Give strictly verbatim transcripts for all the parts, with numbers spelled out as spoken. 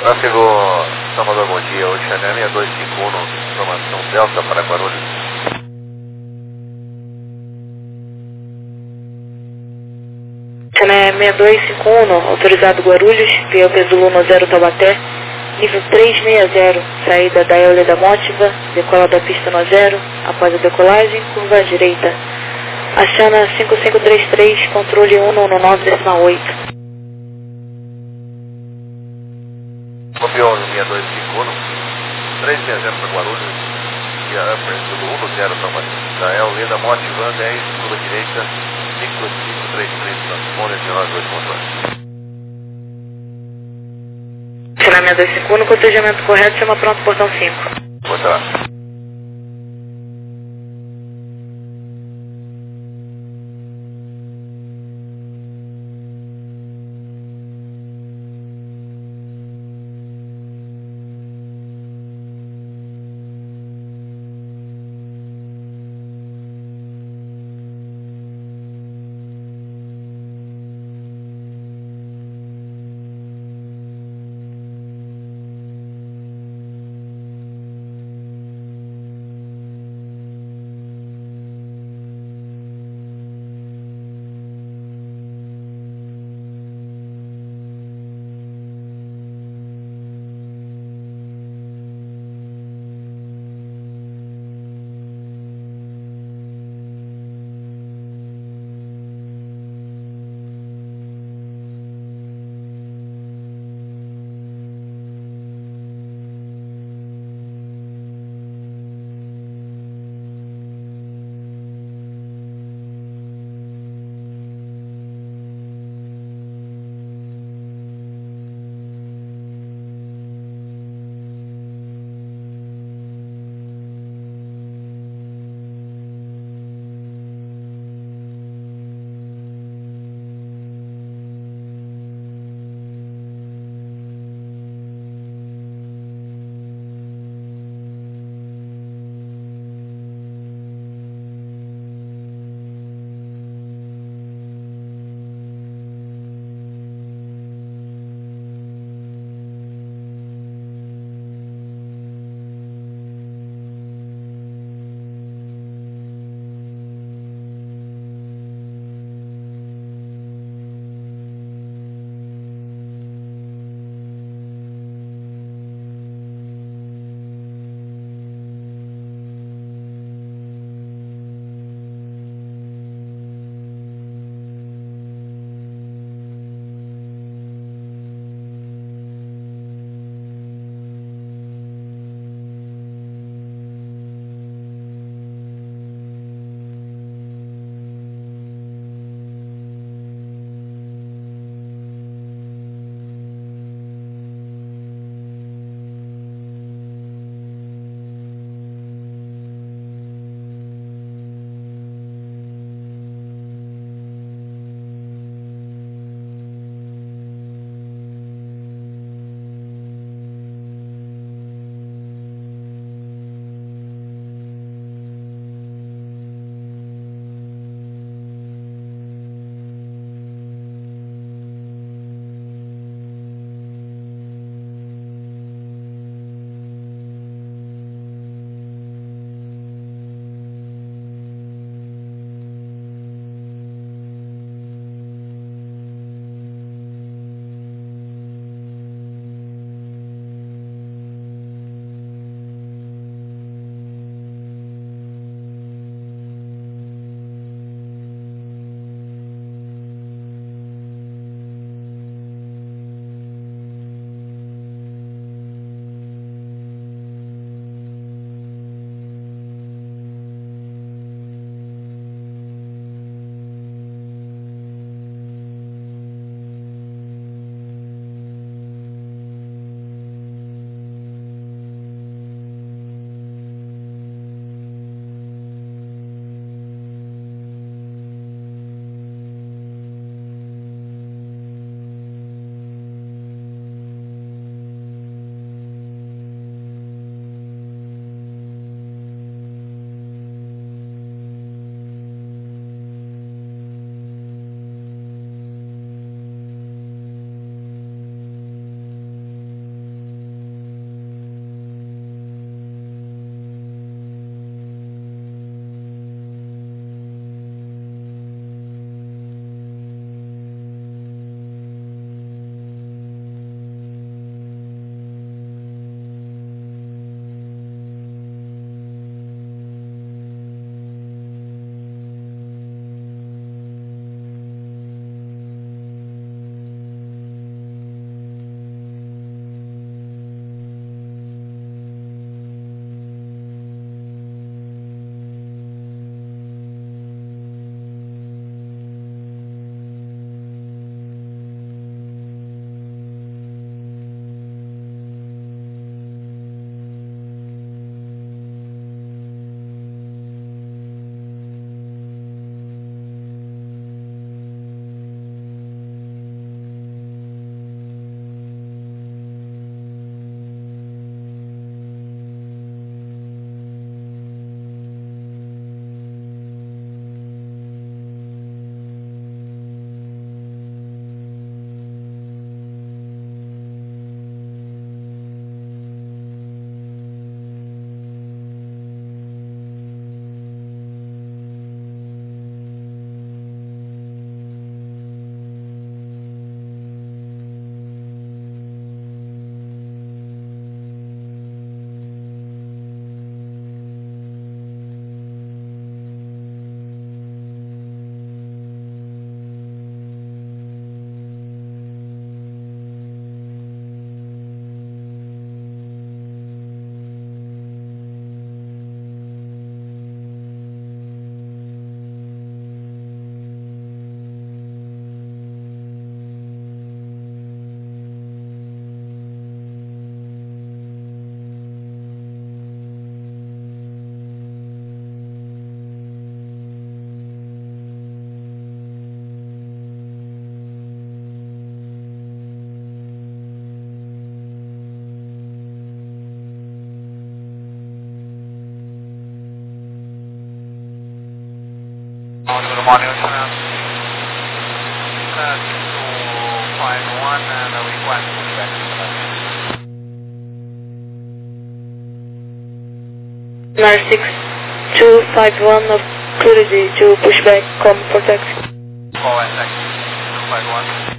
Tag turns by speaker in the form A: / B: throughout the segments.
A: Tráfego Salvador, bom dia. O Chanel seis dois cinco um, informação Delta para Guarulhos.
B: Chanel seis dois cinco um, autorizado Guarulhos, via Pesulo zero Taubaté, nível trezentos e sessenta, saída da Euler da Mótiva, decola da pista no zero, após a decolagem, curva à direita. Achana cinco cinco três três, controle um um nove decimal oito.
A: Copiou no seis dois cinco um, trezentos e sessenta para Guarulhos, via Pesulo um zero Taubaté. Da Euler da Mótiva, dez, curva direita, cinco cinco três três, transponder de nós dois controle.
B: Chanel seis dois cinco um, cotejamento correto, chama pronto, portão cinco.
A: Boa tarde. good morning, Ocean. Uh, six two five one and a request pushback.
B: Mar six two five one of Clarity to pushback, come for taxi.
A: Call and taxi, six two five one.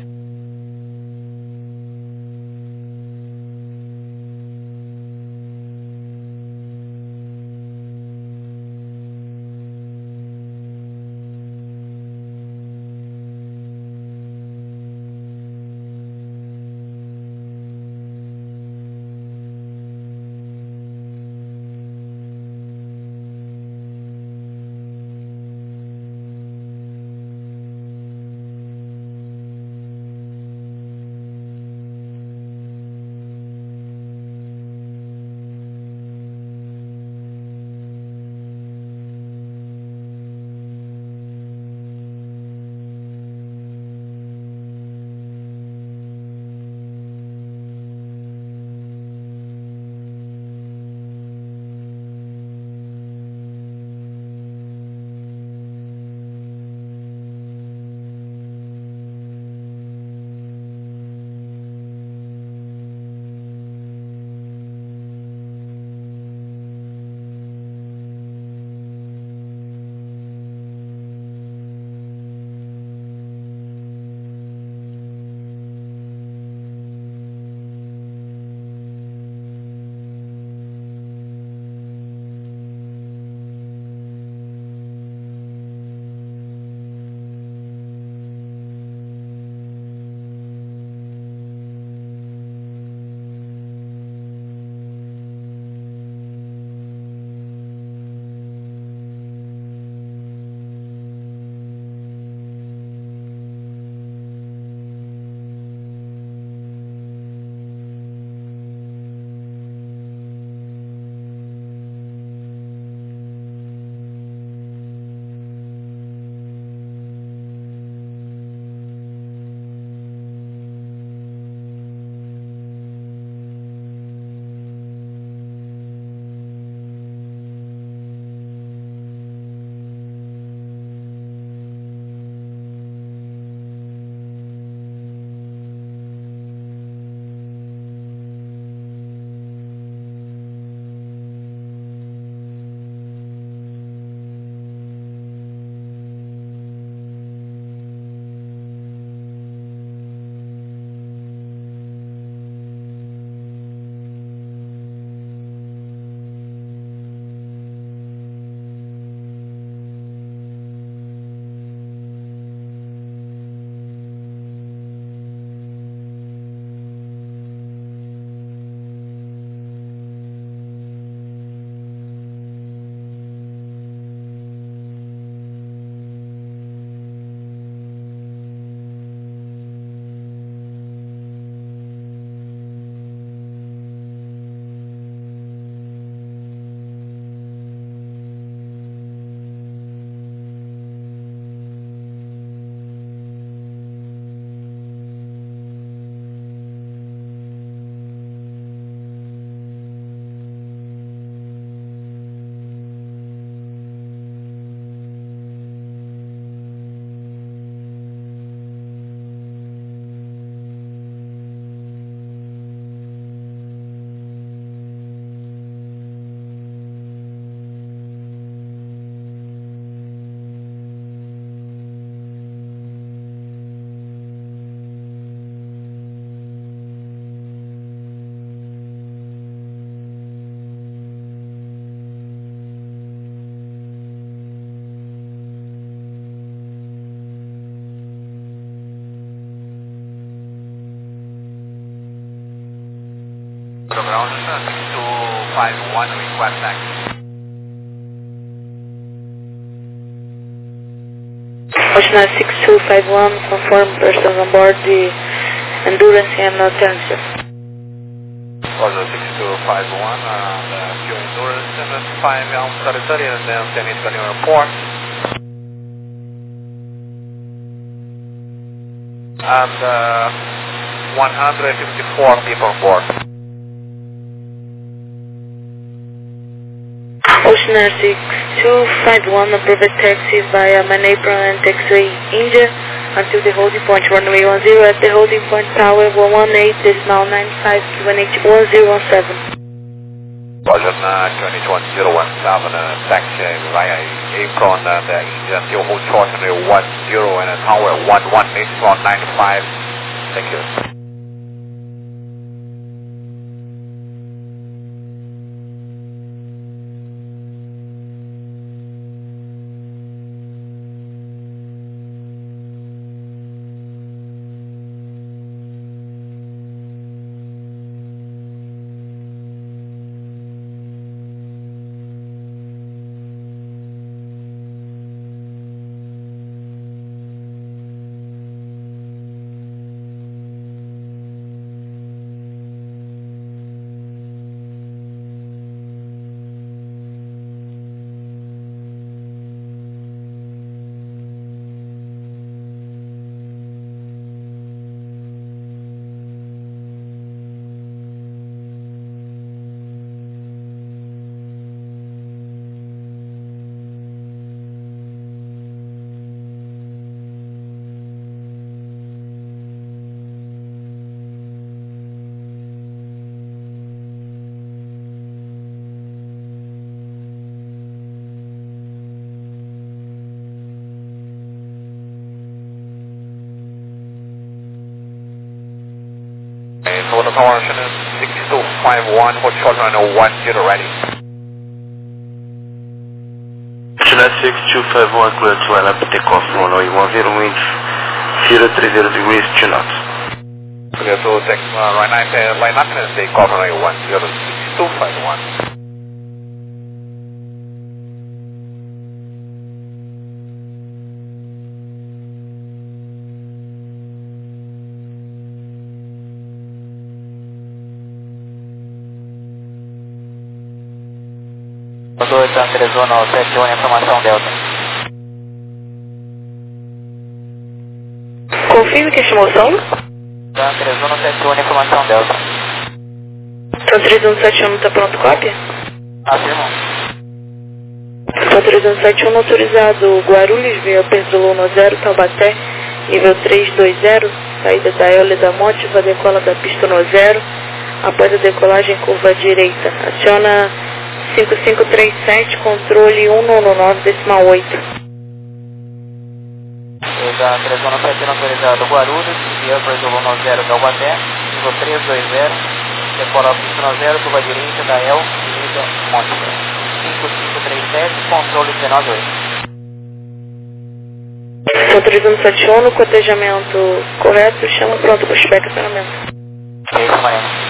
A: Ground six two five one, request taxi.
B: Ocean six two five one, confirm persons on board the Endurance and uh, Tensor.
A: Ocean six two five one, uh, the Pure Endurance and five Elm territory and then Tennis Canyon Report. And uh, one hundred fifty-four people on board.
B: Cessna six two five one, approve taxi via Manipur and taxiway India until the holding point runway one zero at the holding point tower one one eight decimal nine five Q N H one zero one seven.
A: Roger, uh, Q N H one zero one seven, uh, taxi via apron and uh, India until hold short runway one zero and uh, tower one one eight decimal nine five. Thank you. Tower Tower six two five one, hold short runway one zero ready.
C: Chennai six two five one, clear to line up takeoff runway one zero, wind zero three zero degrees, two knots.
A: Clear to take uh, right nine, uh, line up and takeoff runway one zero six two five one.
D: dois, Arizona sete um, informação Delta.
B: Confirme que chamou São?
D: Arizona sete um, informação Delta.
B: Então três um sete um está pronto, cópia?
D: Afirmo.
B: Então três um sete um autorizado Guarulhos, via Perzolona zero, Taubaté, nível três dois zero, saída da Eole da Mótiva, decola da pista no zero, após a decolagem curva direita, aciona cinco cinco três sete, controle um nove nove decimal oito.
D: Da Arizona sete um autorizado Guarulhos, via Perzolona zero, Taubaté, nível três dois zero, decola a pista no zero, curva direita da El, direita, Mótiva. cinco cinco três sete, controle dezenove oito.
B: Então três um sete um, no cotejamento correto, chama pronto para o estacionamento.
D: Isso, Mariana.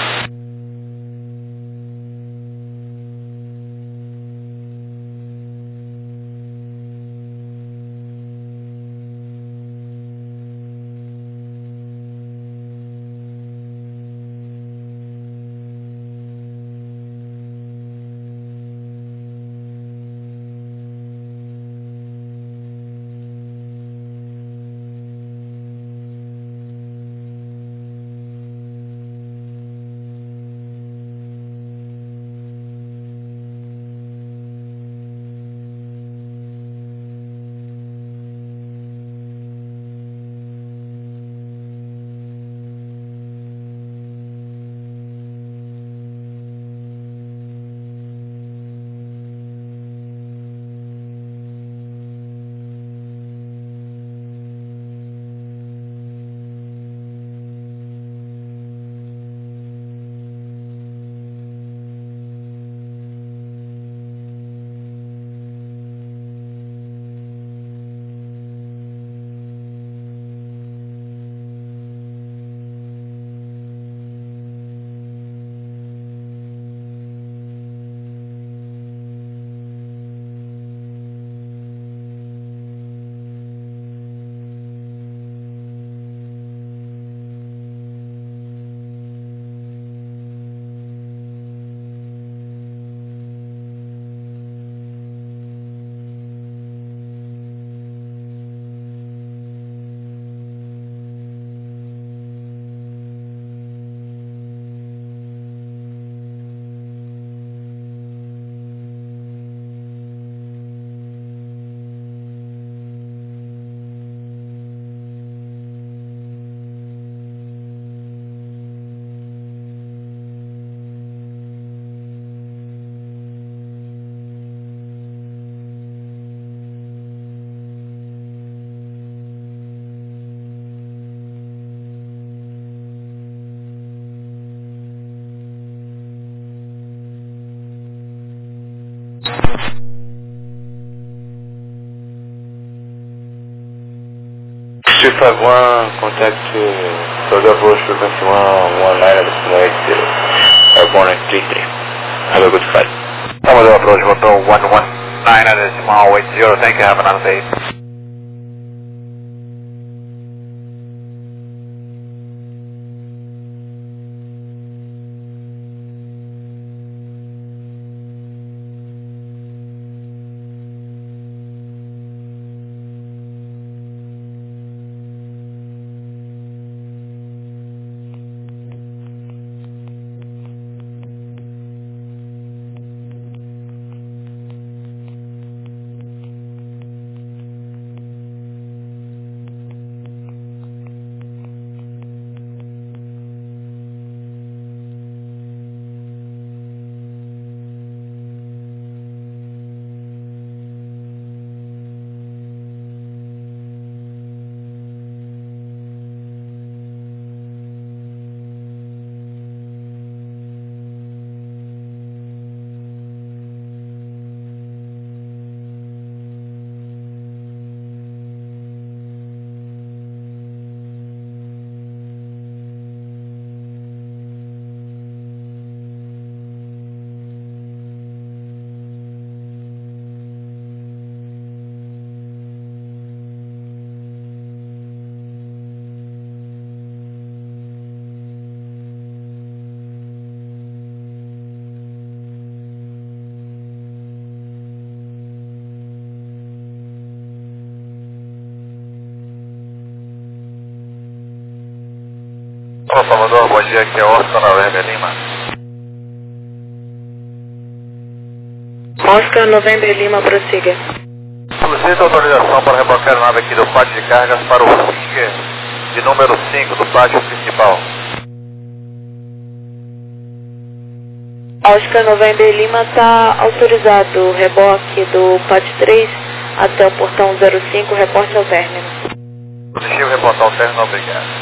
C: two five one, contact uh, Soldier Approach frequency one one nine at decimal eight zero. Airborne three three. Have a good flight.
A: Soldier Approach Motor one one nine at decimal eight zero. Thank you, have a nice day. Olá, Salvador, bom dia, aqui é Oscar November Lima.
B: Oscar November Lima, prossiga.
A: Solicito autorização para rebocar a nave aqui do pátio de cargas para o finger de número cinco do pátio principal.
B: Oscar November Lima está autorizado o reboque do pátio três até o portão zero cinco, reporte ao término.
A: Positivo, reportar ao término, obrigado.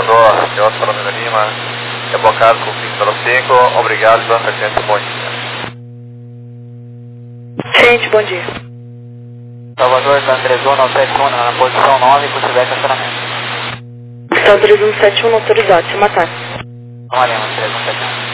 A: Salvador, de Oscar Romero Lima, rebocado com cinco cinco, obrigado pela frequência, bom dia.
B: Gente, bom dia.
D: Salvador, André Zona sete um na posição nove, por tiver estacionamento.
B: Está três um sete um autorizado, chama táxi.
D: Olha, três um sete um.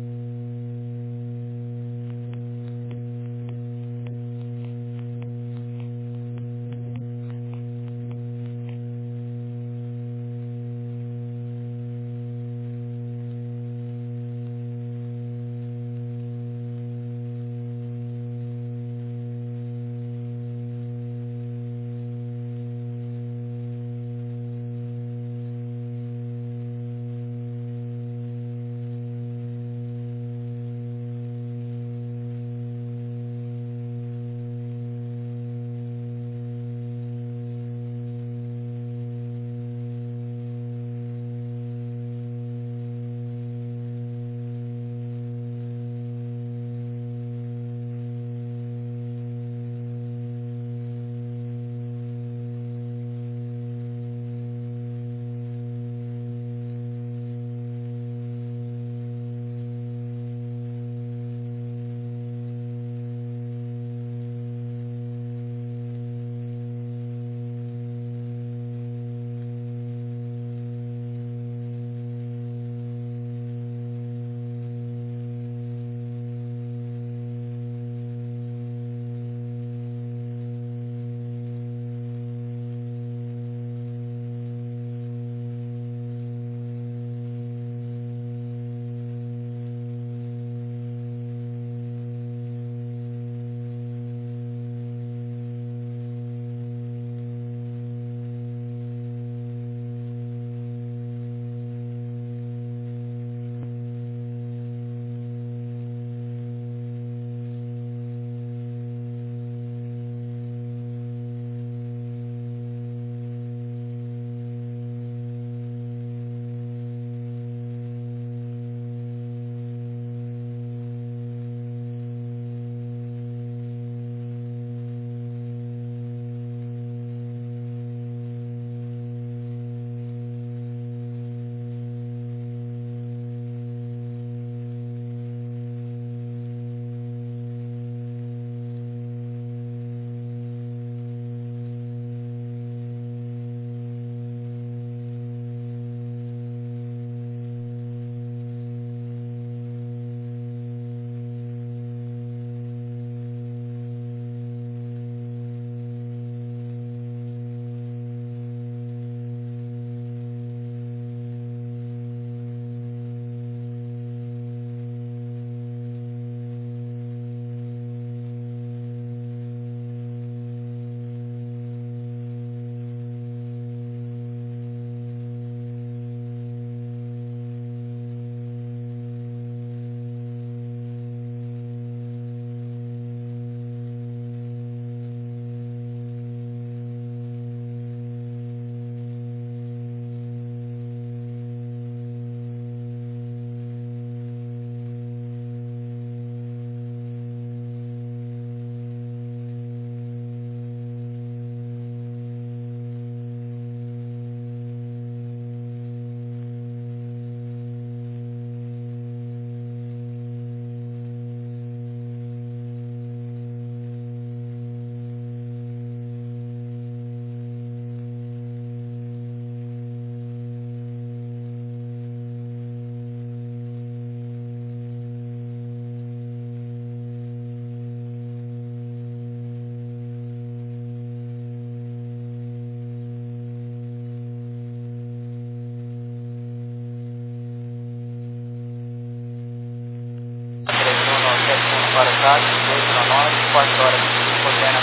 D: Para o caso, dois para nove, quatro horas, coordena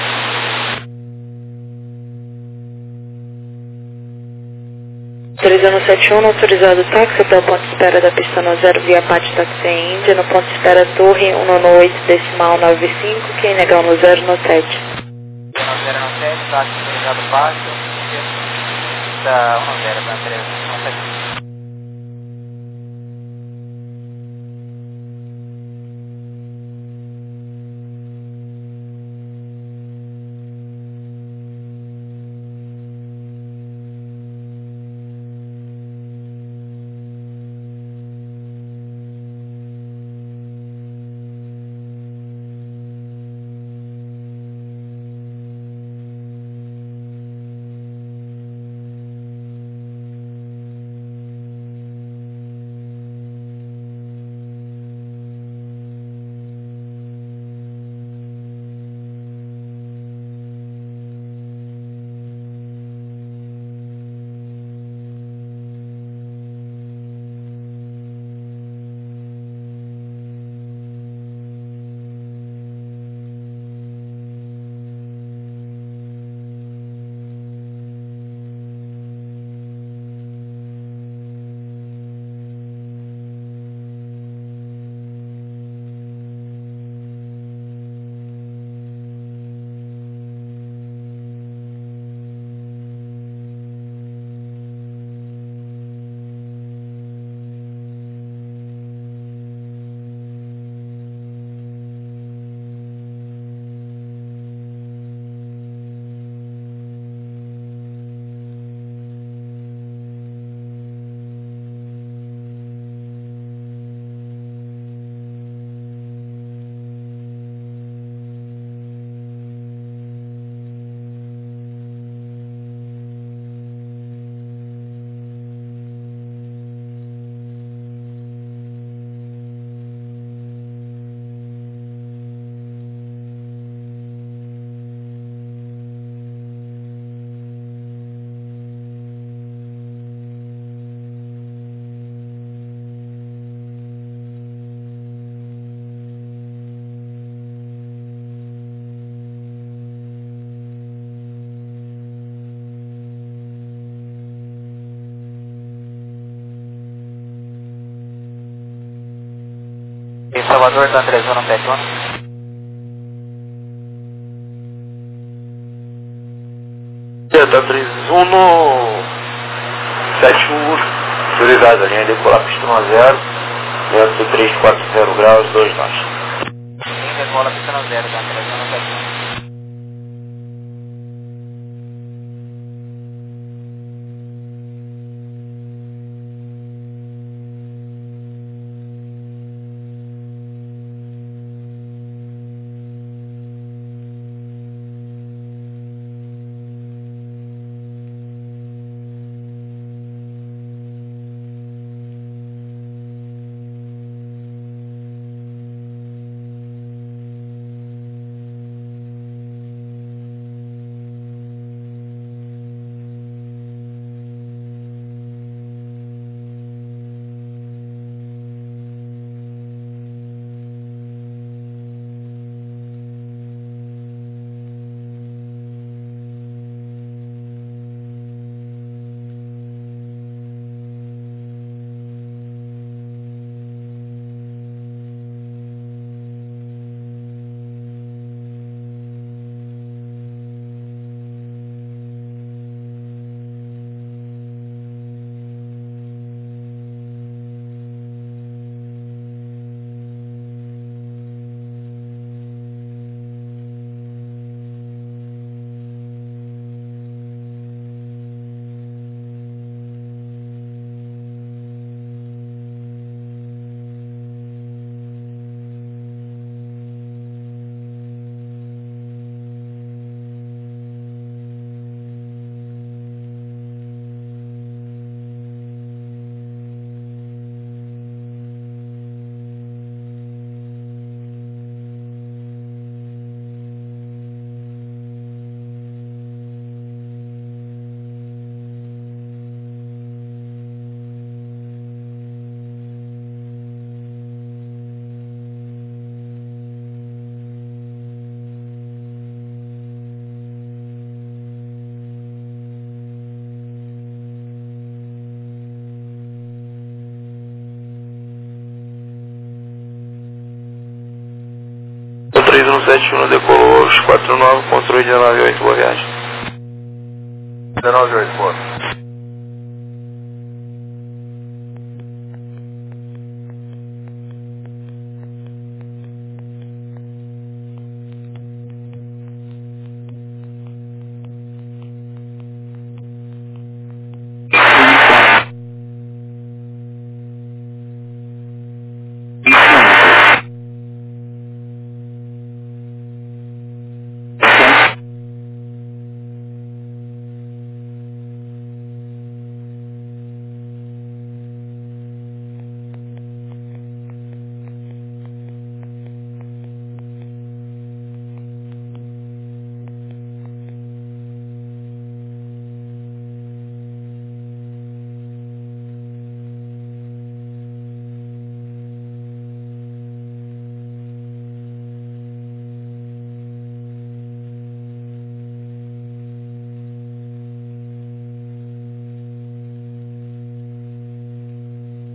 B: três um sete um, autorizado táxi até o ponto de espera da pista no zero, via Pátio Táxi Índia, no ponto de espera Torre um nove oito, decimal nove cinco, quem negar no zero no sete.
D: no zero no sete, táxi autorizado baixo, pista um zero, para três um sete um. Salvador, tá três um sete um.
C: Delta três um sete um, autorizado, a linha decolar pista um a zero, vento três quatro zero graus, dois nós.
D: Linha decola pista um zero, tá três um sete um.
C: três um sete um decolou, quatro nove, controle dezenove oito, boa viagem.
A: dezenove oito, boa.